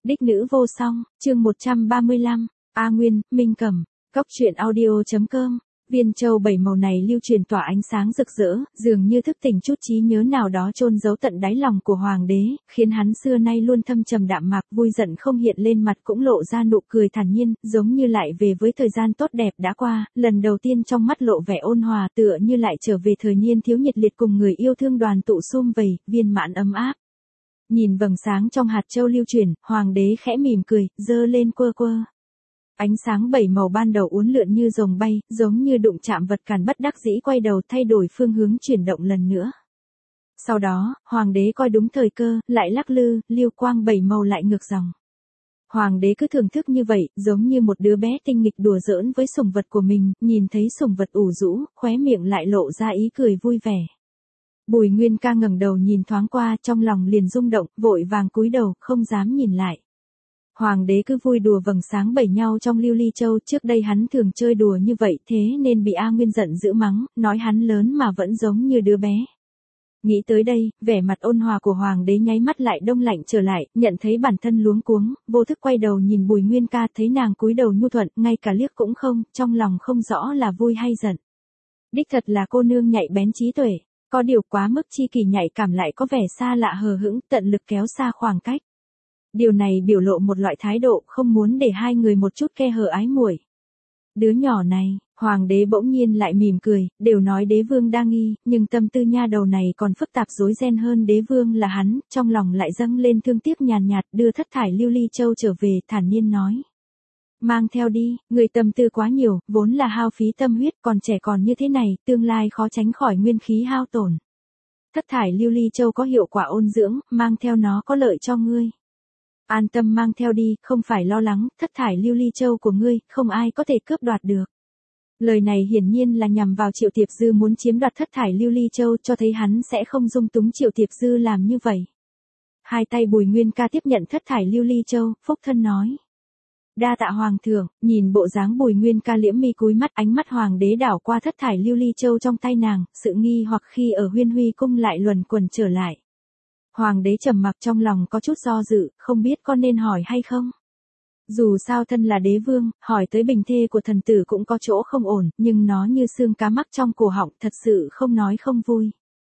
Đích nữ vô song, chương 135, A Nguyên, Minh Cẩm, Cóc truyện audio.com. Viên châu bảy màu này lưu truyền tỏa ánh sáng rực rỡ, dường như thức tỉnh chút trí nhớ nào đó chôn giấu tận đáy lòng của hoàng đế, khiến hắn xưa nay luôn thâm trầm đạm mạc, vui giận không hiện lên mặt cũng lộ ra nụ cười thản nhiên, giống như lại về với thời gian tốt đẹp đã qua, lần đầu tiên trong mắt lộ vẻ ôn hòa, tựa như lại trở về thời niên thiếu nhiệt liệt cùng người yêu thương đoàn tụ sum vầy, viên mãn ấm áp. Nhìn vầng sáng trong hạt châu lưu truyền, hoàng đế khẽ mỉm cười, giơ lên quơ quơ. Ánh sáng bảy màu ban đầu uốn lượn như rồng bay, giống như đụng chạm vật cản bất đắc dĩ quay đầu thay đổi phương hướng chuyển động lần nữa. Sau đó, hoàng đế coi đúng thời cơ, lại lắc lư, lưu quang bảy màu lại ngược dòng. Hoàng đế cứ thưởng thức như vậy, giống như một đứa bé tinh nghịch đùa giỡn với sủng vật của mình, nhìn thấy sủng vật ủ rũ, khóe miệng lại lộ ra ý cười vui vẻ. Bùi Nguyên Ca ngẩng đầu nhìn thoáng qua, trong lòng liền rung động, vội vàng cúi đầu, không dám nhìn lại. Hoàng đế cứ vui đùa vầng sáng bảy nhau trong lưu ly châu, trước đây hắn thường chơi đùa như vậy, thế nên bị A Nguyên giận dữ mắng, nói hắn lớn mà vẫn giống như đứa bé. Nghĩ tới đây, vẻ mặt ôn hòa của hoàng đế nháy mắt lại đông lạnh trở lại, nhận thấy bản thân luống cuống, vô thức quay đầu nhìn Bùi Nguyên Ca, thấy nàng cúi đầu nhu thuận, ngay cả liếc cũng không, trong lòng không rõ là vui hay giận. Đích thật là cô nương nhạy bén trí tuệ, có điều quá mức chi kỳ nhạy cảm lại có vẻ xa lạ hờ hững, tận lực kéo xa khoảng cách. Điều này biểu lộ một loại thái độ không muốn để hai người một chút khe hở ái muội. Đứa nhỏ này, hoàng đế bỗng nhiên lại mỉm cười, đều nói đế vương đa nghi, nhưng tâm tư nha đầu này còn phức tạp rối ren hơn đế vương là hắn, trong lòng lại dâng lên thương tiếc nhàn nhạt, đưa thất thải lưu ly châu trở về, thản nhiên nói. Mang theo đi, người tâm tư quá nhiều, vốn là hao phí tâm huyết, còn trẻ còn như thế này, tương lai khó tránh khỏi nguyên khí hao tổn. Thất thải lưu ly châu có hiệu quả ôn dưỡng, mang theo nó có lợi cho ngươi. An tâm mang theo đi, không phải lo lắng, thất thải lưu ly châu của ngươi, không ai có thể cướp đoạt được. Lời này hiển nhiên là nhằm vào Triệu Tiệp Dư muốn chiếm đoạt thất thải lưu ly châu, cho thấy hắn sẽ không dung túng Triệu Tiệp Dư làm như vậy. Hai tay Bùi Nguyên Ca tiếp nhận thất thải lưu ly châu, phúc thân nói. Đa tạ hoàng thượng, nhìn bộ dáng Bùi Nguyên Ca liễm mi cúi mắt, ánh mắt hoàng đế đảo qua thất thải lưu ly châu trong tay nàng, sự nghi hoặc khi ở Huyên Huy cung lại luẩn quẩn trở lại. Hoàng đế trầm mặc, trong lòng có chút do dự, không biết có nên hỏi hay không. Dù sao thân là đế vương, hỏi tới bình thê của thần tử cũng có chỗ không ổn, nhưng nó như xương cá mắc trong cổ họng, thật sự không nói không vui.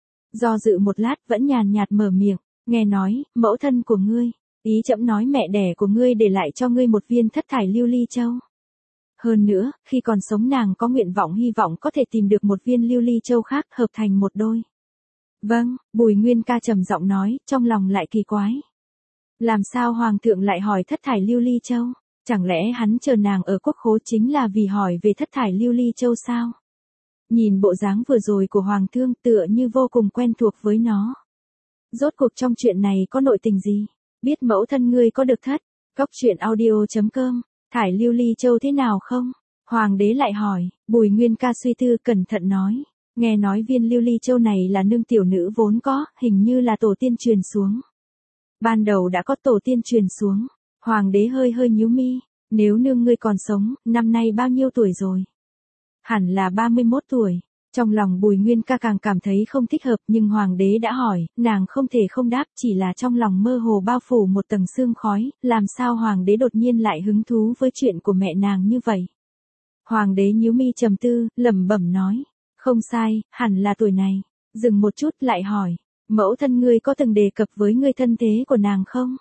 Do dự một lát vẫn nhàn nhạt mở miệng, nghe nói, mẫu thân của ngươi, ý trẫm nói mẹ đẻ của ngươi để lại cho ngươi một viên thất thải lưu ly châu. Hơn nữa, khi còn sống nàng có nguyện vọng hy vọng có thể tìm được một viên lưu ly châu khác hợp thành một đôi. Vâng, Bùi Nguyên Ca trầm giọng nói, trong lòng lại kỳ quái. Làm sao hoàng thượng lại hỏi thất thải lưu ly châu? Chẳng lẽ hắn chờ nàng ở quốc khố chính là vì hỏi về thất thải lưu ly châu sao? Nhìn bộ dáng vừa rồi của hoàng thương tựa như vô cùng quen thuộc với nó. Rốt cuộc trong chuyện này có nội tình gì? Biết mẫu thân ngươi có được thất? Cóc truyện audio.com, thải lưu ly châu thế nào không? Hoàng đế lại hỏi, Bùi Nguyên Ca suy tư cẩn thận nói. Nghe nói viên lưu ly châu này là nương tiểu nữ vốn có, hình như là tổ tiên truyền xuống. Ban đầu đã có tổ tiên truyền xuống. Hoàng đế hơi hơi nhíu mi, nếu nương ngươi còn sống, năm nay bao nhiêu tuổi rồi? Hẳn là 31 tuổi. Trong lòng Bùi Nguyên Ca càng cảm thấy không thích hợp, nhưng hoàng đế đã hỏi, nàng không thể không đáp, chỉ là trong lòng mơ hồ bao phủ một tầng sương khói, làm sao hoàng đế đột nhiên lại hứng thú với chuyện của mẹ nàng như vậy? Hoàng đế nhíu mi trầm tư, lẩm bẩm nói. Không sai, hẳn là tuổi này. Dừng một chút lại hỏi, mẫu thân ngươi có từng đề cập với ngươi thân thế của nàng không?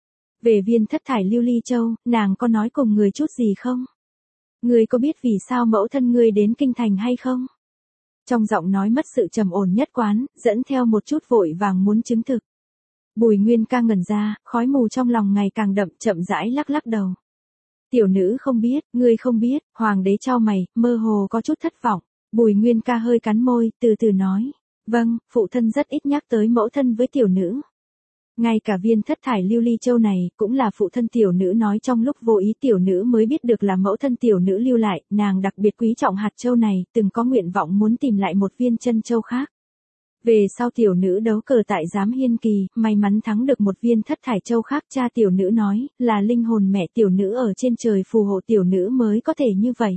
Về viên thất thải lưu ly châu, nàng có nói cùng người chút gì không? Ngươi có biết vì sao mẫu thân ngươi đến kinh thành hay không? Trong giọng nói mất sự trầm ổn nhất quán, dẫn theo một chút vội vàng muốn chứng thực. Bùi Nguyên Ca ngẩn ra, khói mù trong lòng ngày càng đậm, chậm rãi lắc lắc đầu. Tiểu nữ không biết, ngươi không biết, hoàng đế chau mày, mơ hồ có chút thất vọng. Bùi Nguyên Ca hơi cắn môi, từ từ nói. Vâng, phụ thân rất ít nhắc tới mẫu thân với tiểu nữ. Ngay cả viên thất thải lưu ly châu này, cũng là phụ thân tiểu nữ nói trong lúc vô ý tiểu nữ mới biết được là mẫu thân tiểu nữ lưu lại, nàng đặc biệt quý trọng hạt châu này, từng có nguyện vọng muốn tìm lại một viên chân châu khác. Về sau tiểu nữ đấu cờ tại giám hiên kỳ, may mắn thắng được một viên thất thải châu khác, cha tiểu nữ nói, là linh hồn mẹ tiểu nữ ở trên trời phù hộ tiểu nữ mới có thể như vậy.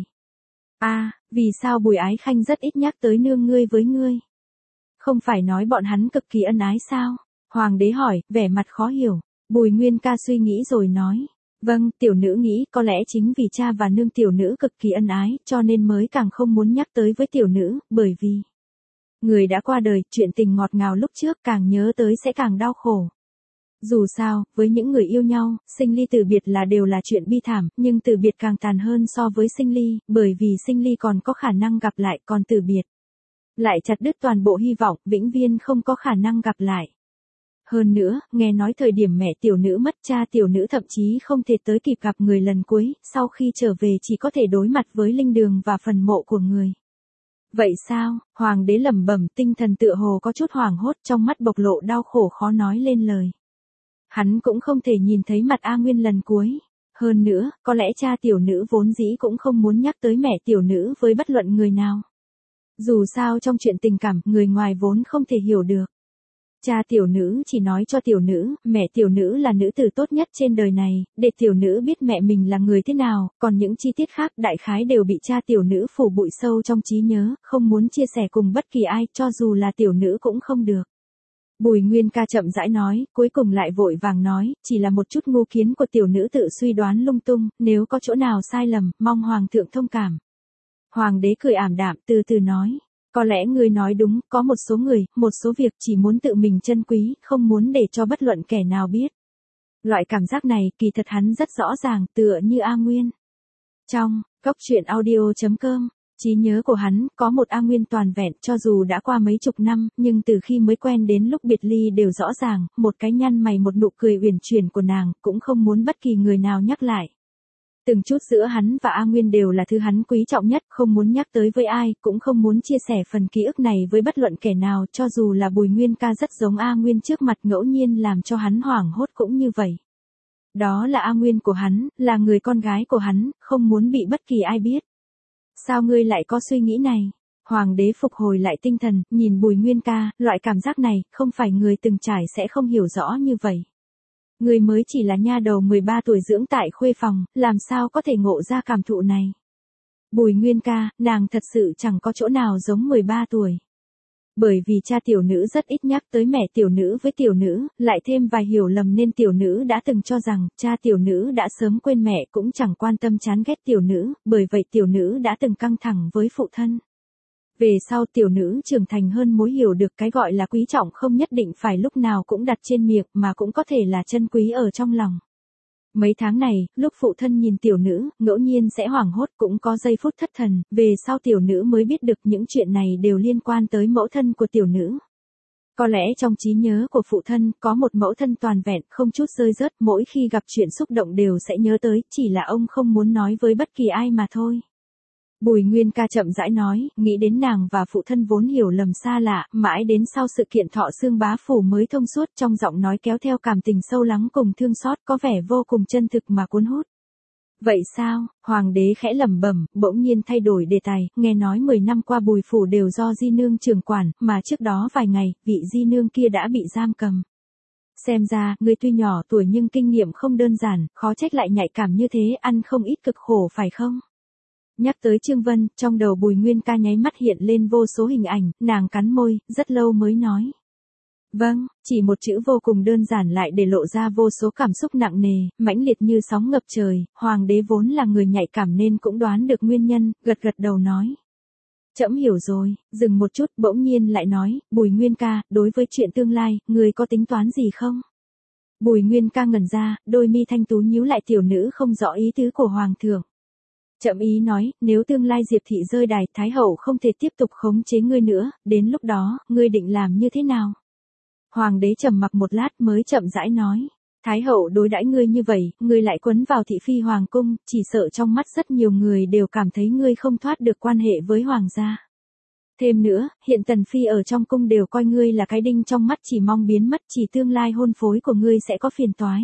Vì sao Bùi Ái Khanh rất ít nhắc tới nương ngươi với ngươi? Không phải nói bọn hắn cực kỳ ân ái sao? Hoàng đế hỏi, vẻ mặt khó hiểu. Bùi Nguyên Ca suy nghĩ rồi nói. Vâng, tiểu nữ nghĩ có lẽ chính vì cha và nương tiểu nữ cực kỳ ân ái, cho nên mới càng không muốn nhắc tới với tiểu nữ, bởi vì người đã qua đời, chuyện tình ngọt ngào lúc trước càng nhớ tới sẽ càng đau khổ. Dù sao, với những người yêu nhau, sinh ly từ biệt là đều là chuyện bi thảm, nhưng từ biệt càng tàn hơn so với sinh ly, bởi vì sinh ly còn có khả năng gặp lại, còn từ biệt lại chặt đứt toàn bộ hy vọng, vĩnh viễn không có khả năng gặp lại. Hơn nữa, nghe nói thời điểm mẹ tiểu nữ mất, cha tiểu nữ thậm chí không thể tới kịp gặp người lần cuối, sau khi trở về chỉ có thể đối mặt với linh đường và phần mộ của người. Vậy sao? Hoàng đế lẩm bẩm, tinh thần tựa hồ có chút hoảng hốt, trong mắt bộc lộ đau khổ khó nói lên lời. Hắn cũng không thể nhìn thấy mặt A Nguyên lần cuối. Hơn nữa, có lẽ cha tiểu nữ vốn dĩ cũng không muốn nhắc tới mẹ tiểu nữ với bất luận người nào. Dù sao trong chuyện tình cảm, người ngoài vốn không thể hiểu được. Cha tiểu nữ chỉ nói cho tiểu nữ, mẹ tiểu nữ là nữ tử tốt nhất trên đời này, để tiểu nữ biết mẹ mình là người thế nào, còn những chi tiết khác đại khái đều bị cha tiểu nữ phủ bụi sâu trong trí nhớ, không muốn chia sẻ cùng bất kỳ ai, cho dù là tiểu nữ cũng không được. Bùi Nguyên Ca chậm rãi nói, cuối cùng lại vội vàng nói, chỉ là một chút ngu kiến của tiểu nữ tự suy đoán lung tung, nếu có chỗ nào sai lầm, mong hoàng thượng thông cảm. Hoàng đế cười ảm đạm, từ từ nói, có lẽ ngươi nói đúng, có một số người, một số việc chỉ muốn tự mình trân quý, không muốn để cho bất luận kẻ nào biết. Loại cảm giác này, kỳ thật hắn rất rõ ràng, tựa như A Nguyên. Trong Cốc Truyện Audio.com, trí nhớ của hắn có một A Nguyên toàn vẹn, cho dù đã qua mấy chục năm, nhưng từ khi mới quen đến lúc biệt ly đều rõ ràng, một cái nhăn mày một nụ cười uyển chuyển của nàng, cũng không muốn bất kỳ người nào nhắc lại. Từng chút giữa hắn và A Nguyên đều là thứ hắn quý trọng nhất, không muốn nhắc tới với ai, cũng không muốn chia sẻ phần ký ức này với bất luận kẻ nào, cho dù là Bùi Nguyên Ca rất giống A Nguyên trước mặt ngẫu nhiên làm cho hắn hoảng hốt cũng như vậy. Đó là A Nguyên của hắn, là người con gái của hắn, không muốn bị bất kỳ ai biết. Sao ngươi lại có suy nghĩ này? Hoàng đế phục hồi lại tinh thần, nhìn Bùi Nguyên Ca, loại cảm giác này, không phải người từng trải sẽ không hiểu rõ như vậy. Người mới chỉ là nha đầu 13 tuổi dưỡng tại khuê phòng, làm sao có thể ngộ ra cảm thụ này. Bùi Nguyên Ca, nàng thật sự chẳng có chỗ nào giống 13 tuổi. Bởi vì cha tiểu nữ rất ít nhắc tới mẹ tiểu nữ với tiểu nữ, lại thêm vài hiểu lầm nên tiểu nữ đã từng cho rằng cha tiểu nữ đã sớm quên mẹ, cũng chẳng quan tâm chán ghét tiểu nữ, bởi vậy tiểu nữ đã từng căng thẳng với phụ thân. Về sau tiểu nữ trưởng thành hơn mới hiểu được cái gọi là quý trọng không nhất định phải lúc nào cũng đặt trên miệng mà cũng có thể là chân quý ở trong lòng. Mấy tháng này, lúc phụ thân nhìn tiểu nữ, ngẫu nhiên sẽ hoảng hốt, cũng có giây phút thất thần, về sau tiểu nữ mới biết được những chuyện này đều liên quan tới mẫu thân của tiểu nữ. Có lẽ trong trí nhớ của phụ thân, có một mẫu thân toàn vẹn, không chút rơi rớt, mỗi khi gặp chuyện xúc động đều sẽ nhớ tới, chỉ là ông không muốn nói với bất kỳ ai mà thôi. Bùi Nguyên Ca chậm rãi nói, nghĩ đến nàng và phụ thân vốn hiểu lầm xa lạ, mãi đến sau sự kiện Thọ Xương bá phủ mới thông suốt, trong giọng nói kéo theo cảm tình sâu lắng cùng thương xót, có vẻ vô cùng chân thực mà cuốn hút. Vậy sao? Hoàng đế khẽ lẩm bẩm, bỗng nhiên thay đổi đề tài, nghe nói 10 năm qua Bùi phủ đều do Di nương trưởng quản, mà trước đó vài ngày, vị Di nương kia đã bị giam cầm. Xem ra, người tuy nhỏ tuổi nhưng kinh nghiệm không đơn giản, khó trách lại nhạy cảm như thế, ăn không ít cực khổ phải không? Nhắc tới Trương Vân, trong đầu Bùi Nguyên Ca nháy mắt hiện lên vô số hình ảnh, nàng cắn môi, rất lâu mới nói. Vâng, chỉ một chữ vô cùng đơn giản lại để lộ ra vô số cảm xúc nặng nề, mãnh liệt như sóng ngập trời, hoàng đế vốn là người nhạy cảm nên cũng đoán được nguyên nhân, gật gật đầu nói. Trẫm hiểu rồi, dừng một chút, bỗng nhiên lại nói, Bùi Nguyên Ca, đối với chuyện tương lai, người có tính toán gì không? Bùi Nguyên Ca ngẩn ra, đôi mi thanh tú nhíu lại, tiểu nữ không rõ ý tứ của hoàng thượng. Trẫm ý nói, nếu tương lai Diệp thị rơi đài, Thái hậu không thể tiếp tục khống chế ngươi nữa, đến lúc đó, ngươi định làm như thế nào? Hoàng đế trầm mặc một lát mới chậm rãi nói. Thái hậu đối đãi ngươi như vậy, ngươi lại quấn vào thị phi hoàng cung, chỉ sợ trong mắt rất nhiều người đều cảm thấy ngươi không thoát được quan hệ với hoàng gia. Thêm nữa, hiện tần phi ở trong cung đều coi ngươi là cái đinh trong mắt, chỉ mong biến mất, chỉ tương lai hôn phối của ngươi sẽ có phiền toái.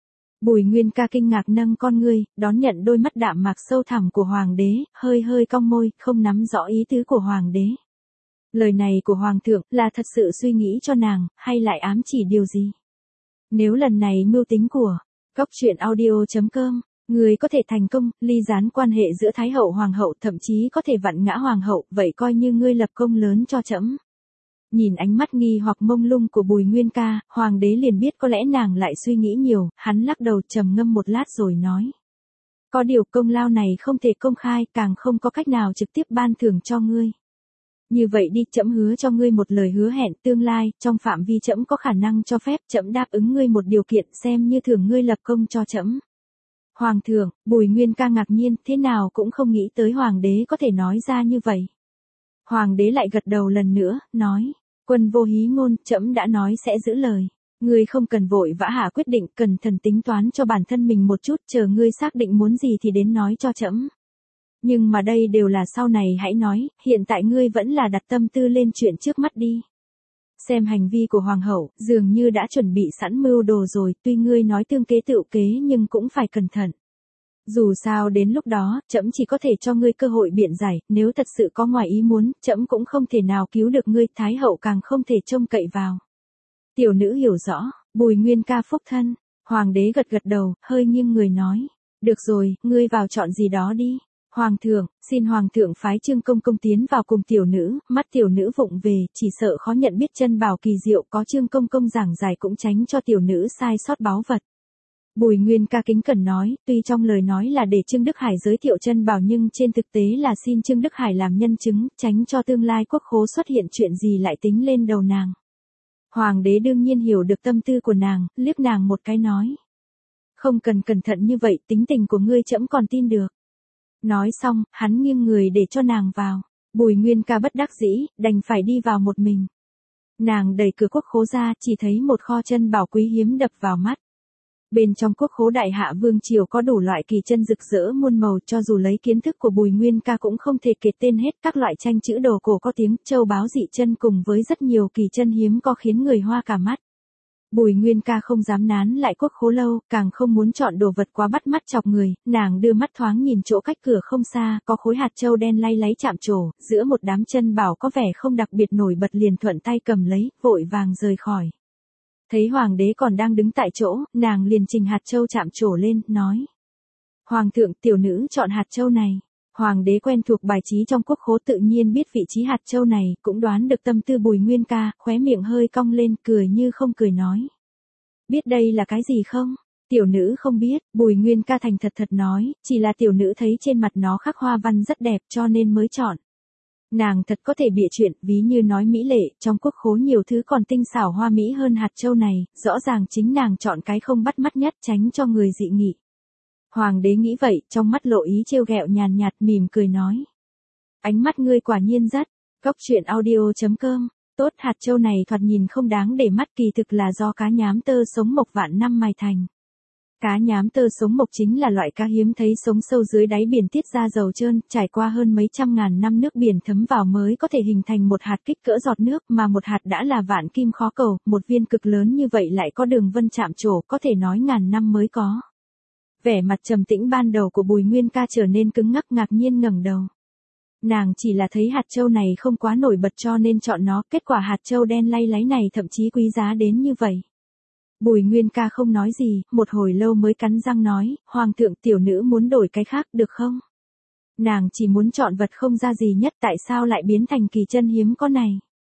Bùi Nguyên Ca kinh ngạc nâng con ngươi, đón nhận đôi mắt đạm mạc sâu thẳm của hoàng đế, hơi hơi cong môi, không nắm rõ ý tứ của hoàng đế. Lời này của hoàng thượng là thật sự suy nghĩ cho nàng, hay lại ám chỉ điều gì? Nếu lần này mưu tính của Cốc Truyện Audio.com, người có thể thành công, ly gián quan hệ giữa Thái hậu hoàng hậu, thậm chí có thể vặn ngã hoàng hậu, vậy coi như ngươi lập công lớn cho trẫm. Nhìn ánh mắt nghi hoặc mông lung của Bùi Nguyên Ca, hoàng đế liền biết có lẽ nàng lại suy nghĩ nhiều, hắn lắc đầu trầm ngâm một lát rồi nói. Có điều công lao này không thể công khai, càng không có cách nào trực tiếp ban thưởng cho ngươi. Như vậy đi, trẫm hứa cho ngươi một lời hứa hẹn tương lai, trong phạm vi trẫm có khả năng cho phép, trẫm đáp ứng ngươi một điều kiện, xem như thưởng ngươi lập công cho trẫm. Hoàng thượng, Bùi Nguyên Ca ngạc nhiên, thế nào cũng không nghĩ tới hoàng đế có thể nói ra như vậy. Hoàng đế lại gật đầu lần nữa, nói, quân vô hí ngôn, trẫm đã nói sẽ giữ lời. Ngươi không cần vội vã hạ quyết định, cẩn thận tính toán cho bản thân mình một chút, chờ ngươi xác định muốn gì thì đến nói cho trẫm. Nhưng mà đây đều là sau này hãy nói, hiện tại ngươi vẫn là đặt tâm tư lên chuyện trước mắt đi. Xem hành vi của hoàng hậu, dường như đã chuẩn bị sẵn mưu đồ rồi, tuy ngươi nói tương kế tựu kế nhưng cũng phải cẩn thận. Dù sao đến lúc đó, trẫm chỉ có thể cho ngươi cơ hội biện giải, nếu thật sự có ngoài ý muốn, trẫm cũng không thể nào cứu được ngươi, thái hậu càng không thể trông cậy vào. Tiểu nữ hiểu rõ, Bùi Nguyên Ca phúc thân, hoàng đế gật gật đầu, hơi nghiêng người nói. Được rồi, ngươi vào chọn gì đó đi. Hoàng thượng, xin hoàng thượng phái Trương Công Công tiến vào cùng tiểu nữ, mắt tiểu nữ vụng về, chỉ sợ khó nhận biết chân bảo kỳ diệu, có Trương Công Công giảng giải cũng tránh cho tiểu nữ sai sót báu vật. Bùi Nguyên Ca kính cẩn nói, tuy trong lời nói là để Trương Đức Hải giới thiệu chân bảo nhưng trên thực tế là xin Trương Đức Hải làm nhân chứng, tránh cho tương lai quốc khố xuất hiện chuyện gì lại tính lên đầu nàng. Hoàng đế đương nhiên hiểu được tâm tư của nàng, liếc nàng một cái nói. Không cần cẩn thận như vậy, tính tình của ngươi trẫm còn tin được. Nói xong, hắn nghiêng người để cho nàng vào. Bùi Nguyên Ca bất đắc dĩ, đành phải đi vào một mình. Nàng đẩy cửa quốc khố ra, chỉ thấy một kho chân bảo quý hiếm đập vào mắt. Bên trong quốc khố Đại Hạ Vương Triều có đủ loại kỳ chân rực rỡ muôn màu, cho dù lấy kiến thức của Bùi Nguyên Ca cũng không thể kể tên hết, các loại tranh chữ đồ cổ có tiếng, châu báu dị chân cùng với rất nhiều kỳ chân hiếm có khiến người hoa cả mắt. Bùi Nguyên Ca không dám nán lại quốc khố lâu, càng không muốn chọn đồ vật quá bắt mắt chọc người, nàng đưa mắt thoáng nhìn chỗ cách cửa không xa, có khối hạt châu đen lay láy chạm trổ, giữa một đám chân bảo có vẻ không đặc biệt nổi bật liền thuận tay cầm lấy, vội vàng rời khỏi. Thấy hoàng đế còn đang đứng tại chỗ, nàng liền trình hạt châu chạm trổ lên, nói. Hoàng thượng, tiểu nữ chọn hạt châu này. Hoàng đế quen thuộc bài trí trong quốc khố tự nhiên biết vị trí hạt châu này, cũng đoán được tâm tư Bùi Nguyên Ca, khóe miệng hơi cong lên, cười như không cười nói. Biết đây là cái gì không? Tiểu nữ không biết, Bùi Nguyên Ca thành thật thật nói, chỉ là tiểu nữ thấy trên mặt nó khắc hoa văn rất đẹp cho nên mới chọn. Nàng thật có thể bịa chuyện, ví như nói mỹ lệ, trong quốc khố nhiều thứ còn tinh xảo hoa mỹ hơn hạt châu này, rõ ràng chính nàng chọn cái không bắt mắt nhất tránh cho người dị nghị. Hoàng đế nghĩ vậy, trong mắt lộ ý trêu ghẹo nhàn nhạt mỉm cười nói. Ánh mắt ngươi quả nhiên rất, Cóc truyện audio.com, tốt hạt châu này thoạt nhìn không đáng để mắt kỳ thực là do cá nhám tơ sống mộc vạn năm mài thành. Cá nhám tơ sống mộc chính là loại cá hiếm thấy sống sâu dưới đáy biển tiết ra dầu trơn, trải qua hơn mấy trăm ngàn năm nước biển thấm vào mới có thể hình thành một hạt kích cỡ giọt nước mà một hạt đã là vạn kim khó cầu, một viên cực lớn như vậy lại có đường vân chạm trổ có thể nói ngàn năm mới có. Vẻ mặt trầm tĩnh ban đầu của Bùi Nguyên Ca trở nên cứng ngắc ngạc nhiên ngẩng đầu. Nàng chỉ là thấy hạt châu này không quá nổi bật cho nên chọn nó, kết quả hạt châu đen lay láy này thậm chí quý giá đến như vậy. Bùi Nguyên Ca không nói gì, một hồi lâu mới cắn răng nói, Hoàng thượng tiểu nữ muốn đổi cái khác được không? Nàng chỉ muốn chọn vật không ra gì nhất tại sao lại biến thành kỳ chân hiếm có này?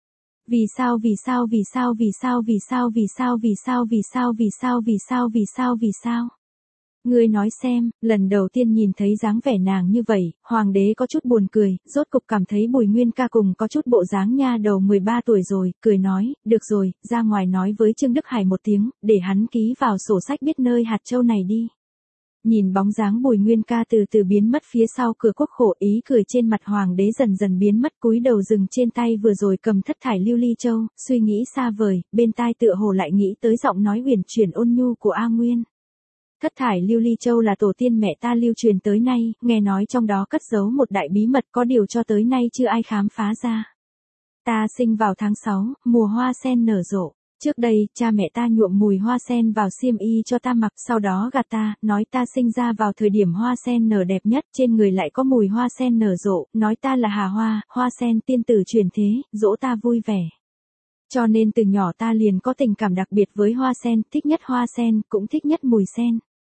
Vì sao vì sao vì sao vì sao vì sao vì sao vì sao vì sao vì sao vì sao vì sao vì sao? Ngươi nói xem, lần đầu tiên nhìn thấy dáng vẻ nàng như vậy, hoàng đế có chút buồn cười, rốt cục cảm thấy Bùi Nguyên Ca cùng có chút bộ dáng nha đầu 13 tuổi rồi, cười nói, được rồi, ra ngoài nói với Trương Đức Hải một tiếng, để hắn ký vào sổ sách biết nơi hạt châu này đi. Nhìn bóng dáng Bùi Nguyên Ca từ từ biến mất phía sau cửa quốc khổ, ý cười trên mặt hoàng đế dần dần biến mất, cúi đầu dừng trên tay vừa rồi cầm thất thải lưu ly châu, suy nghĩ xa vời, bên tai tựa hồ lại nghĩ tới giọng nói huyền chuyển ôn nhu của A Nguyên. Thất thải lưu ly châu là tổ tiên mẹ ta lưu truyền tới nay, nghe nói trong đó cất giấu một đại bí mật có điều cho tới nay chưa ai khám phá ra. Ta sinh vào tháng 6, mùa hoa sen nở rộ. Trước đây, cha mẹ ta nhuộm mùi hoa sen vào xiêm y cho ta mặc, sau đó gạt ta, nói ta sinh ra vào thời điểm hoa sen nở đẹp nhất, trên người lại có mùi hoa sen nở rộ, nói ta là Hà Hoa, hoa sen tiên tử truyền thế, dỗ ta vui vẻ. Cho nên từ nhỏ ta liền có tình cảm đặc biệt với hoa sen, thích nhất hoa sen, cũng thích nhất mùi sen.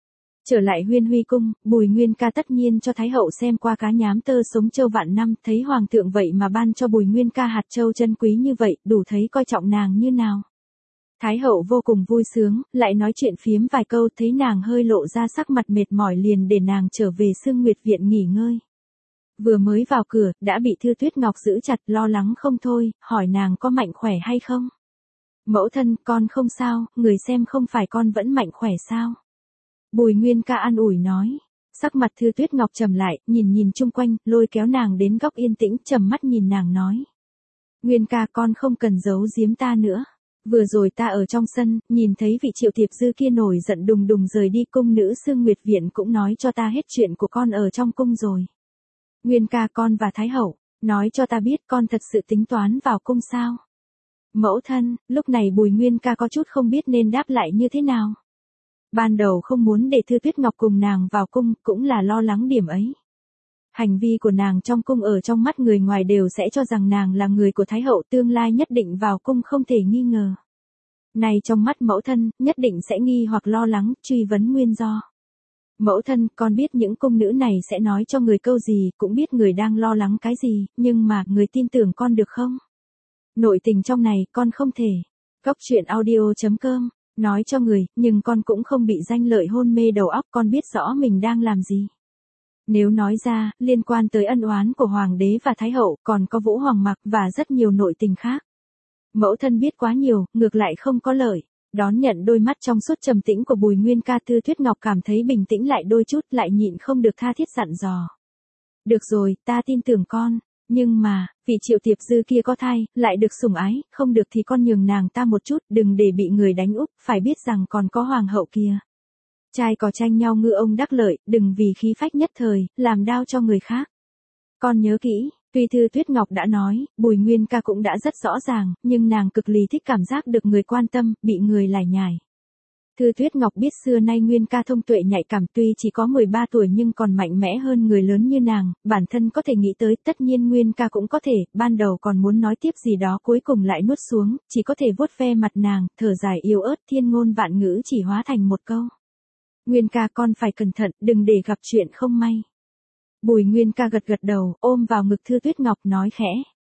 Trở lại Huyên Huy cung, Bùi Nguyên Ca tất nhiên cho Thái hậu xem qua cá nhám tơ sống châu vạn năm, thấy hoàng thượng vậy mà ban cho Bùi Nguyên Ca hạt châu chân quý như vậy, đủ thấy coi trọng nàng như nào. Thái hậu vô cùng vui sướng, lại nói chuyện phiếm vài câu, thấy nàng hơi lộ ra sắc mặt mệt mỏi liền để nàng trở về Sương Nguyệt viện nghỉ ngơi. Vừa mới vào cửa, đã bị Thư Tuyết Ngọc giữ chặt, lo lắng không thôi, hỏi nàng có mạnh khỏe hay không. Mẫu thân, con không sao, người xem không phải con vẫn mạnh khỏe sao. Bùi Nguyên Ca an ủi nói. Sắc mặt Thư Tuyết Ngọc trầm lại, nhìn chung quanh, lôi kéo nàng đến góc yên tĩnh, trầm mắt nhìn nàng nói. Nguyên Ca, con không cần giấu giếm ta nữa. Vừa rồi ta ở trong sân, nhìn thấy vị Triệu Tiệp Dư kia nổi giận đùng đùng rời đi, cung nữ Sương Nguyệt viện cũng nói cho ta hết chuyện của con ở trong cung rồi. Nguyên Ca, con và Thái hậu, nói cho ta biết con thật sự tính toán vào cung sao. Mẫu thân, lúc này Bùi Nguyên Ca có chút không biết nên đáp lại như thế nào. Ban đầu không muốn để Thư Tuyết Ngọc cùng nàng vào cung, cũng là lo lắng điểm ấy. Hành vi của nàng trong cung ở trong mắt người ngoài đều sẽ cho rằng nàng là người của Thái hậu, tương lai nhất định vào cung không thể nghi ngờ. Này trong mắt mẫu thân, nhất định sẽ nghi hoặc lo lắng, truy vấn nguyên do. Mẫu thân, con biết những cung nữ này sẽ nói cho người câu gì, cũng biết người đang lo lắng cái gì, nhưng mà người tin tưởng con được không? Nội tình trong này, con không thể. Góc truyện audio.com, nói cho người, nhưng con cũng không bị danh lợi hôn mê đầu óc, con biết rõ mình đang làm gì. Nếu nói ra, liên quan tới ân oán của Hoàng đế và Thái hậu, còn có Vũ Hoàng Mặc và rất nhiều nội tình khác. Mẫu thân biết quá nhiều, ngược lại không có lợi. Đón nhận đôi mắt trong suốt trầm tĩnh của Bùi Nguyên Ca, Thư Tuyết Ngọc cảm thấy bình tĩnh lại đôi chút, lại nhịn không được tha thiết dặn dò. Được rồi, ta tin tưởng con, nhưng mà, vị Triệu Tiệp Dư kia có thai, lại được sủng ái, không được thì con nhường nàng ta một chút, đừng để bị người đánh úp, phải biết rằng còn có hoàng hậu kia. Trai có tranh nhau ngư ông đắc lợi, đừng vì khí phách nhất thời, làm đau cho người khác. Con nhớ kỹ. Tuy Thư Tuyết Ngọc đã nói, Bùi Nguyên Ca cũng đã rất rõ ràng, nhưng nàng cực lì thích cảm giác được người quan tâm, bị người lải nhải. Thư Tuyết Ngọc biết xưa nay Nguyên Ca thông tuệ nhạy cảm, tuy chỉ có 13 tuổi nhưng còn mạnh mẽ hơn người lớn như nàng, bản thân có thể nghĩ tới, tất nhiên Nguyên Ca cũng có thể, ban đầu còn muốn nói tiếp gì đó cuối cùng lại nuốt xuống, chỉ có thể vuốt ve mặt nàng, thở dài yếu ớt, thiên ngôn vạn ngữ chỉ hóa thành một câu. Nguyên Ca, con phải cẩn thận, đừng để gặp chuyện không may. Bùi Nguyên Ca gật gật đầu, ôm vào ngực Thư Tuyết Ngọc nói khẽ.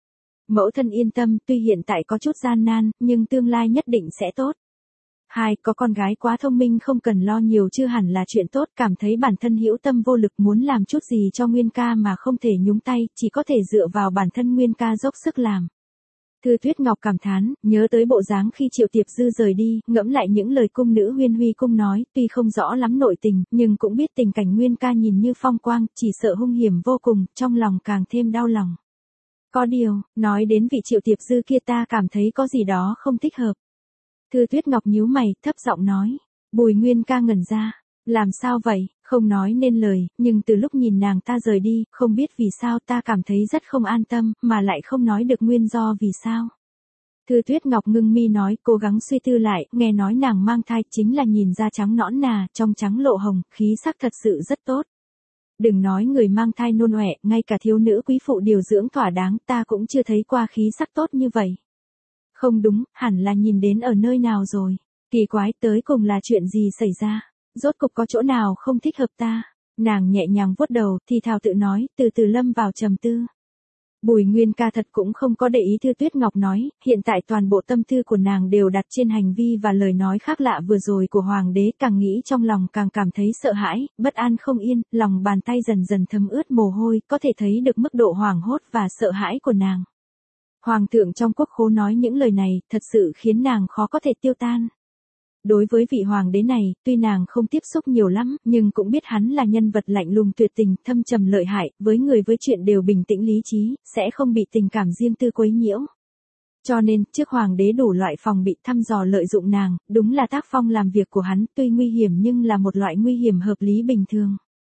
Mẫu thân yên tâm, tuy hiện tại có chút gian nan, nhưng tương lai nhất định sẽ tốt. Hai, có con gái quá thông minh không cần lo nhiều chưa hẳn là chuyện tốt, cảm thấy bản thân hữu tâm vô lực muốn làm chút gì cho Nguyên Ca mà không thể nhúng tay, chỉ có thể dựa vào bản thân Nguyên Ca dốc sức làm. Thư Tuyết Ngọc cảm thán, nhớ tới bộ dáng khi Triệu Tiệp Dư rời đi, ngẫm lại những lời cung nữ Huyên Huy cung nói, tuy không rõ lắm nội tình, nhưng cũng biết tình cảnh Nguyên Ca nhìn như phong quang, chỉ sợ hung hiểm vô cùng, trong lòng càng thêm đau lòng. Có điều, nói đến vị Triệu Tiệp Dư kia ta cảm thấy có gì đó không thích hợp. Thư Tuyết Ngọc nhíu mày, thấp giọng nói. Bùi Nguyên Ca ngẩn ra. Làm sao vậy, không nói nên lời, nhưng từ lúc nhìn nàng ta rời đi, không biết vì sao ta cảm thấy rất không an tâm, mà lại không nói được nguyên do vì sao. Thư Tuyết Ngọc ngưng mi nói, cố gắng suy tư lại, nghe nói nàng mang thai chính là nhìn da trắng nõn nà, trong trắng lộ hồng, khí sắc thật sự rất tốt. Đừng nói người mang thai nôn ọe, ngay cả thiếu nữ quý phụ điều dưỡng thỏa đáng, ta cũng chưa thấy qua khí sắc tốt như vậy. Không đúng, hẳn là nhìn đến ở nơi nào rồi. Kỳ quái, tới cùng là chuyện gì xảy ra? Rốt cục có chỗ nào không thích hợp ta? Nàng nhẹ nhàng vuốt đầu, thì thào tự nói, từ từ lâm vào trầm tư. Bùi Nguyên Ca thật cũng không có để ý Thư Tuyết Ngọc nói, hiện tại toàn bộ tâm tư của nàng đều đặt trên hành vi và lời nói khác lạ vừa rồi của Hoàng đế, càng nghĩ trong lòng càng cảm thấy sợ hãi, bất an không yên, lòng bàn tay dần dần thấm ướt mồ hôi, có thể thấy được mức độ hoảng hốt và sợ hãi của nàng. Hoàng thượng trong quốc khố nói những lời này, thật sự khiến nàng khó có thể tiêu tan. Đối với vị hoàng đế này, tuy nàng không tiếp xúc nhiều lắm, nhưng cũng biết hắn là nhân vật lạnh lùng tuyệt tình, thâm trầm lợi hại, với người với chuyện đều bình tĩnh lý trí, sẽ không bị tình cảm riêng tư quấy nhiễu. Cho nên, trước hoàng đế đủ loại phòng bị thăm dò lợi dụng nàng, đúng là tác phong làm việc của hắn, tuy nguy hiểm nhưng là một loại nguy hiểm hợp lý bình thường.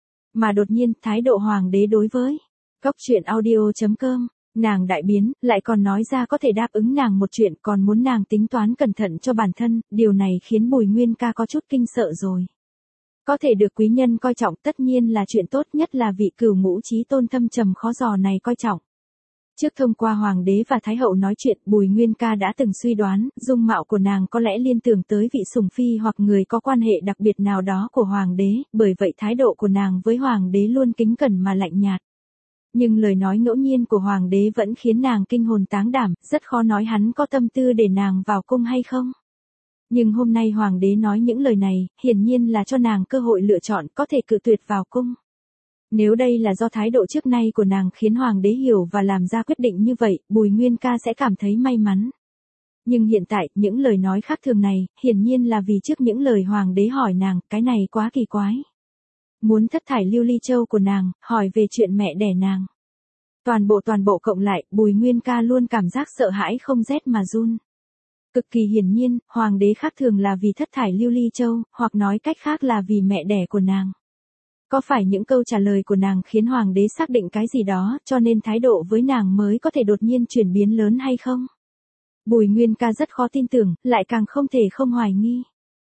Mà đột nhiên, thái độ hoàng đế đối với góc truyện audio.com, nàng đại biến, lại còn nói ra có thể đáp ứng nàng một chuyện, còn muốn nàng tính toán cẩn thận cho bản thân, điều này khiến Bùi Nguyên Ca có chút kinh sợ rồi. Có thể được quý nhân coi trọng tất nhiên là chuyện tốt, nhất là vị cửu ngũ chí tôn thâm trầm khó dò này coi trọng. Trước thông qua hoàng đế và thái hậu nói chuyện, Bùi Nguyên Ca đã từng suy đoán, dung mạo của nàng có lẽ liên tưởng tới vị sủng phi hoặc người có quan hệ đặc biệt nào đó của hoàng đế, bởi vậy thái độ của nàng với hoàng đế luôn kính cẩn mà lạnh nhạt. Nhưng lời nói ngẫu nhiên của hoàng đế vẫn khiến nàng kinh hồn táng đảm, rất khó nói hắn có tâm tư để nàng vào cung hay không. Nhưng hôm nay hoàng đế nói những lời này, hiển nhiên là cho nàng cơ hội lựa chọn, có thể cự tuyệt vào cung. Nếu đây là do thái độ trước nay của nàng khiến hoàng đế hiểu và làm ra quyết định như vậy, Bùi Nguyên Ca sẽ cảm thấy may mắn. Nhưng hiện tại, những lời nói khác thường này, hiển nhiên là vì trước những lời hoàng đế hỏi nàng, cái này quá kỳ quái. Muốn thất thải Lưu Ly Châu của nàng, hỏi về chuyện mẹ đẻ nàng. Toàn bộ cộng lại, Bùi Nguyên Ca luôn cảm giác sợ hãi không rét mà run. Cực kỳ hiển nhiên, hoàng đế khác thường là vì thất thải Lưu Ly Châu, hoặc nói cách khác là vì mẹ đẻ của nàng. Có phải những câu trả lời của nàng khiến hoàng đế xác định cái gì đó, cho nên thái độ với nàng mới có thể đột nhiên chuyển biến lớn hay không? Bùi Nguyên Ca rất khó tin tưởng, lại càng không thể không hoài nghi.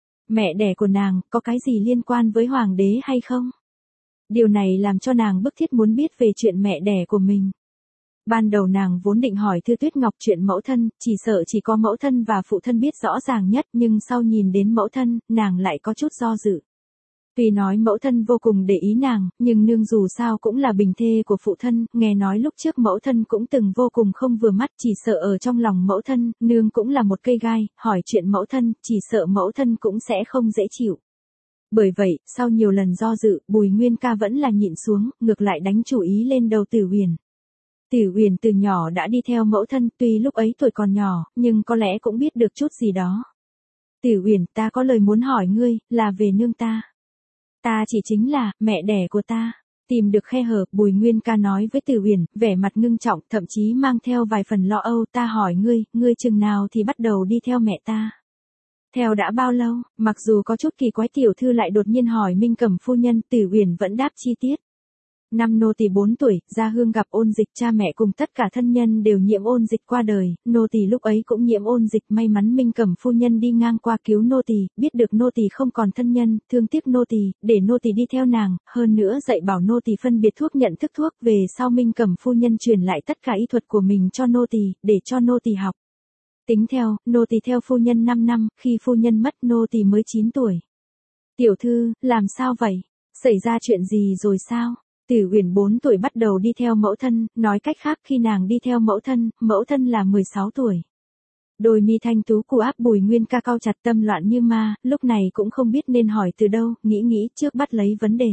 Mẹ đẻ của nàng, có cái gì liên quan với hoàng đế hay không? Điều này làm cho nàng bức thiết muốn biết về chuyện mẹ đẻ của mình. Ban đầu nàng vốn định hỏi Thư Tuyết Ngọc chuyện mẫu thân, chỉ sợ chỉ có mẫu thân và phụ thân biết rõ ràng nhất, nhưng sau nhìn đến mẫu thân, nàng lại có chút do dự. Tuy nói mẫu thân vô cùng để ý nàng, nhưng nương dù sao cũng là bình thê của phụ thân, nghe nói lúc trước mẫu thân cũng từng vô cùng không vừa mắt, chỉ sợ ở trong lòng mẫu thân, nương cũng là một cây gai, hỏi chuyện mẫu thân, chỉ sợ mẫu thân cũng sẽ không dễ chịu. Bởi vậy, sau nhiều lần do dự, Bùi Nguyên Ca vẫn là nhịn xuống, ngược lại đánh chủ ý lên đầu Tử Uyển. Tử Uyển từ nhỏ đã đi theo mẫu thân, tuy lúc ấy tuổi còn nhỏ, nhưng có lẽ cũng biết được chút gì đó. Tử Uyển, ta có lời muốn hỏi ngươi, là về nương ta. Ta chỉ chính là, mẹ đẻ của ta. Tìm được khe hở, Bùi Nguyên Ca nói với Tử Uyển, vẻ mặt ngưng trọng, thậm chí mang theo vài phần lo âu, ta hỏi ngươi chừng nào thì bắt đầu đi theo mẹ ta. Theo đã bao lâu, mặc dù có chút kỳ quái tiểu thư lại đột nhiên hỏi Minh Cẩm phu nhân, Tử Uyển vẫn đáp chi tiết. Năm nô tỳ 4 tuổi, ra hương gặp ôn dịch, cha mẹ cùng tất cả thân nhân đều nhiễm ôn dịch qua đời, nô tỳ lúc ấy cũng nhiễm ôn dịch, may mắn Minh Cẩm phu nhân đi ngang qua cứu nô tỳ, biết được nô tỳ không còn thân nhân, thương tiếc nô tỳ, để nô tỳ đi theo nàng, hơn nữa dạy bảo nô tỳ phân biệt thuốc nhận thức thuốc, về sau Minh Cẩm phu nhân truyền lại tất cả y thuật của mình cho nô tỳ, để cho nô tỳ học. Tính theo, nô tỳ theo phu nhân 5 năm, khi phu nhân mất nô tỳ mới 9 tuổi. Tiểu thư, làm sao vậy? Xảy ra chuyện gì rồi sao? Tử Uyển 4 tuổi bắt đầu đi theo mẫu thân, nói cách khác khi nàng đi theo mẫu thân là 16 tuổi. Đôi mi thanh tú của áp Bùi Nguyên Ca cau chặt, tâm loạn như ma, lúc này cũng không biết nên hỏi từ đâu, nghĩ trước bắt lấy vấn đề.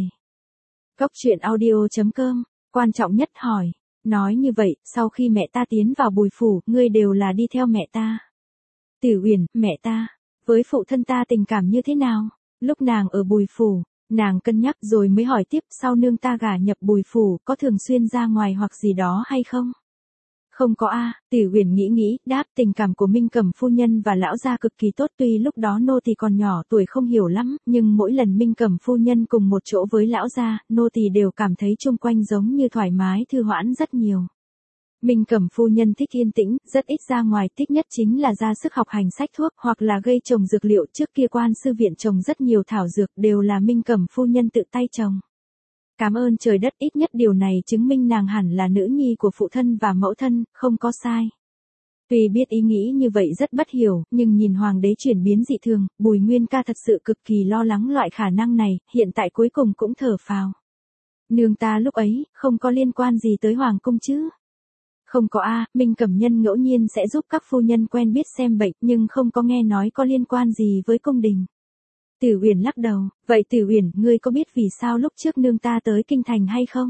Cốc truyện audio.com, quan trọng nhất hỏi. Nói như vậy, sau khi mẹ ta tiến vào Bùi phủ, ngươi đều là đi theo mẹ ta. Tử Uyển, mẹ ta, với phụ thân ta tình cảm như thế nào? Lúc nàng ở Bùi phủ, nàng cân nhắc rồi mới hỏi tiếp, sau nương ta gả nhập Bùi phủ, có thường xuyên ra ngoài hoặc gì đó hay không? Không có a. Tử Uyển nghĩ, đáp, tình cảm của Minh Cẩm phu nhân và lão gia cực kỳ tốt, tuy lúc đó nô tỳ còn nhỏ tuổi không hiểu lắm, nhưng mỗi lần Minh Cẩm phu nhân cùng một chỗ với lão gia, nô tỳ đều cảm thấy chung quanh giống như thoải mái thư hoãn rất nhiều. Minh Cẩm phu nhân thích yên tĩnh, rất ít ra ngoài, thích nhất chính là ra sức học hành sách thuốc hoặc là gây trồng dược liệu, trước kia quan sư viện trồng rất nhiều thảo dược, đều là Minh Cẩm phu nhân tự tay trồng. Cảm ơn trời đất, ít nhất điều này chứng minh nàng hẳn là nữ nhi của phụ thân và mẫu thân, không có sai. Tuy biết ý nghĩ như vậy rất bất hiểu, nhưng nhìn hoàng đế chuyển biến dị thường, Bùi Nguyên Ca thật sự cực kỳ lo lắng loại khả năng này, hiện tại cuối cùng cũng thở phào. Nương ta lúc ấy, không có liên quan gì tới hoàng cung chứ? Không có a. Minh Cẩm nhân ngẫu nhiên sẽ giúp các phu nhân quen biết xem bệnh, nhưng không có nghe nói có liên quan gì với cung đình. Tử Uyển lắc đầu, vậy Tử Uyển, ngươi có biết vì sao lúc trước nương ta tới kinh thành hay không?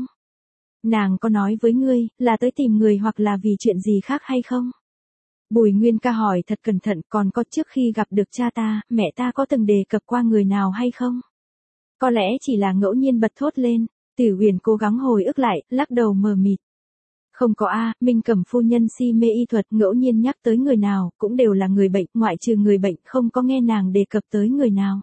Nàng có nói với ngươi, là tới tìm người hoặc là vì chuyện gì khác hay không? Bùi Nguyên Ca hỏi thật cẩn thận, còn có trước khi gặp được cha ta, mẹ ta có từng đề cập qua người nào hay không? Có lẽ chỉ là ngẫu nhiên bật thốt lên, Tử Uyển cố gắng hồi ức lại, lắc đầu mờ mịt. Không có a. Minh Cẩm phu nhân si mê y thuật, ngẫu nhiên nhắc tới người nào, cũng đều là người bệnh, ngoại trừ người bệnh, không có nghe nàng đề cập tới người nào.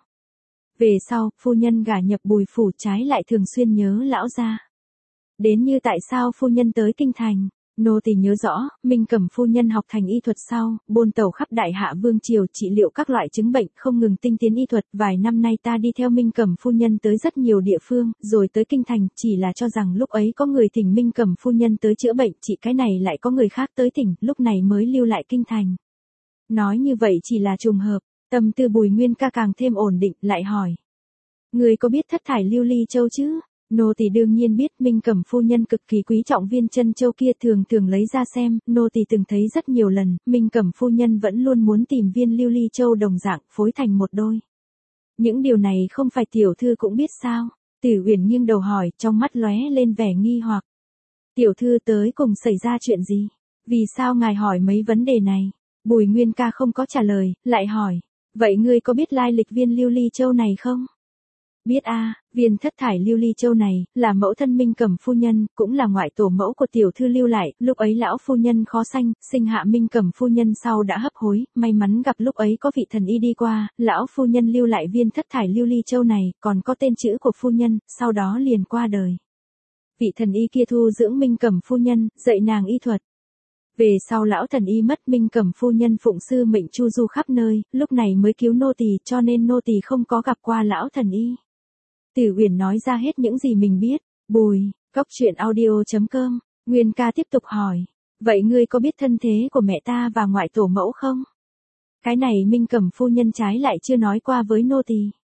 Về sau, phu nhân gả nhập Bùi phủ, trái lại thường xuyên nhớ lão gia. Đến như tại sao phu nhân tới kinh thành? Nô tỳ nhớ rõ, Minh Cẩm phu nhân học thành y thuật sau, bôn tàu khắp Đại Hạ Vương triều trị liệu các loại chứng bệnh, không ngừng tinh tiến y thuật. Vài năm nay ta đi theo Minh Cẩm phu nhân tới rất nhiều địa phương, rồi tới kinh thành, chỉ là cho rằng lúc ấy có người thỉnh Minh Cẩm phu nhân tới chữa bệnh, chỉ cái này lại có người khác tới thỉnh, lúc này mới lưu lại kinh thành. Nói như vậy chỉ là trùng hợp, tâm tư Bùi Nguyên Ca càng thêm ổn định, lại hỏi. Người có biết thất thải lưu ly châu chứ? Nô tỳ đương nhiên biết, Minh Cẩm phu nhân cực kỳ quý trọng viên chân châu kia, thường thường lấy ra xem, nô tỳ từng thấy rất nhiều lần, Minh Cẩm phu nhân vẫn luôn muốn tìm viên lưu ly châu đồng dạng, phối thành một đôi. Những điều này không phải tiểu thư cũng biết sao? Tử Uyển nghiêng đầu hỏi, trong mắt lóe lên vẻ nghi hoặc. Tiểu thư tới cùng xảy ra chuyện gì? Vì sao ngài hỏi mấy vấn đề này? Bùi Nguyên Ca không có trả lời, lại hỏi. Vậy ngươi có biết lai lịch viên lưu ly châu này không? Biết a, viên thất thải lưu ly châu này, là mẫu thân Minh Cẩm phu nhân, cũng là ngoại tổ mẫu của tiểu thư lưu lại, lúc ấy lão phu nhân khó sanh, sinh hạ Minh Cẩm phu nhân sau đã hấp hối, may mắn gặp lúc ấy có vị thần y đi qua, lão phu nhân lưu lại viên thất thải lưu ly châu này, còn có tên chữ của phu nhân, sau đó liền qua đời. Vị thần y kia thu dưỡng Minh Cẩm phu nhân, dạy nàng y thuật. Về sau lão thần y mất, Minh Cẩm phu nhân phụng sư mệnh chu du khắp nơi, lúc này mới cứu nô tỳ, cho nên nô tỳ không có gặp qua lão thần y. Tử Uyển nói ra hết những gì mình biết. Bùi, Cóc Truyện Audio.com, Nguyên Ca tiếp tục hỏi. Vậy ngươi có biết thân thế của mẹ ta và ngoại tổ mẫu không? Cái này Minh Cẩm phu nhân trái lại chưa nói qua với nô tỳ.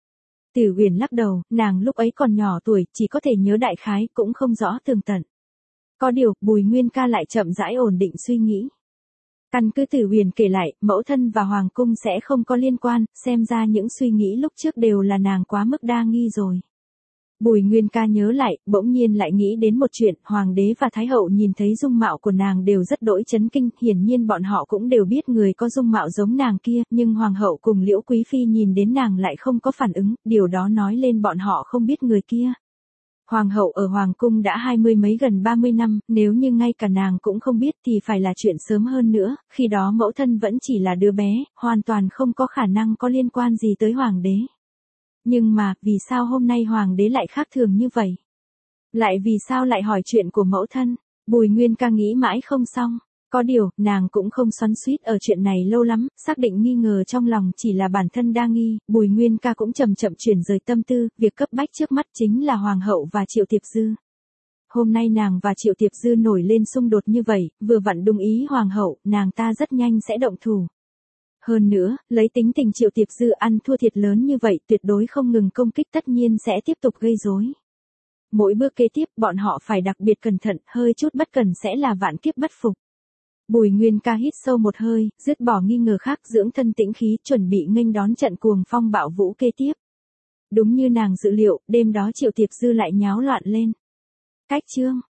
Tử Uyển lắc đầu, nàng lúc ấy còn nhỏ tuổi, chỉ có thể nhớ đại khái, cũng không rõ tường tận. Có điều, Bùi Nguyên Ca lại chậm rãi ổn định suy nghĩ. Căn cứ Tử Uyển kể lại, mẫu thân và hoàng cung sẽ không có liên quan, xem ra những suy nghĩ lúc trước đều là nàng quá mức đa nghi rồi. Bùi Nguyên Ca nhớ lại, bỗng nhiên lại nghĩ đến một chuyện, hoàng đế và thái hậu nhìn thấy dung mạo của nàng đều rất đỗi chấn kinh, hiển nhiên bọn họ cũng đều biết người có dung mạo giống nàng kia, nhưng hoàng hậu cùng Liễu Quý phi nhìn đến nàng lại không có phản ứng, điều đó nói lên bọn họ không biết người kia. Hoàng hậu ở hoàng cung đã 20 mấy gần 30 năm, nếu như ngay cả nàng cũng không biết thì phải là chuyện sớm hơn nữa, khi đó mẫu thân vẫn chỉ là đứa bé, hoàn toàn không có khả năng có liên quan gì tới hoàng đế. Nhưng mà, vì sao hôm nay hoàng đế lại khác thường như vậy? Lại vì sao lại hỏi chuyện của mẫu thân? Bùi Nguyên Ca nghĩ mãi không xong. Có điều, nàng cũng không xoắn xuýt ở chuyện này lâu lắm, xác định nghi ngờ trong lòng chỉ là bản thân đa nghi, Bùi Nguyên Ca cũng chậm chậm chuyển rời tâm tư, việc cấp bách trước mắt chính là Hoàng hậu và Triệu Tiệp Dư. Hôm nay nàng và Triệu Tiệp Dư nổi lên xung đột như vậy, vừa vặn đúng ý Hoàng hậu, nàng ta rất nhanh sẽ động thủ. Hơn nữa, lấy tính tình Triệu Tiệp Dư ăn thua thiệt lớn như vậy, tuyệt đối không ngừng công kích, tất nhiên sẽ tiếp tục gây rối. Mỗi bước kế tiếp, bọn họ phải đặc biệt cẩn thận, hơi chút bất cẩn sẽ là vạn kiếp bất phục. Bùi Nguyên Ca hít sâu một hơi, dứt bỏ nghi ngờ khác, dưỡng thân tĩnh khí, chuẩn bị nghênh đón trận cuồng phong bạo vũ kế tiếp. Đúng như nàng dự liệu, đêm đó Triệu Tiệp Dư lại nháo loạn lên. Cách chương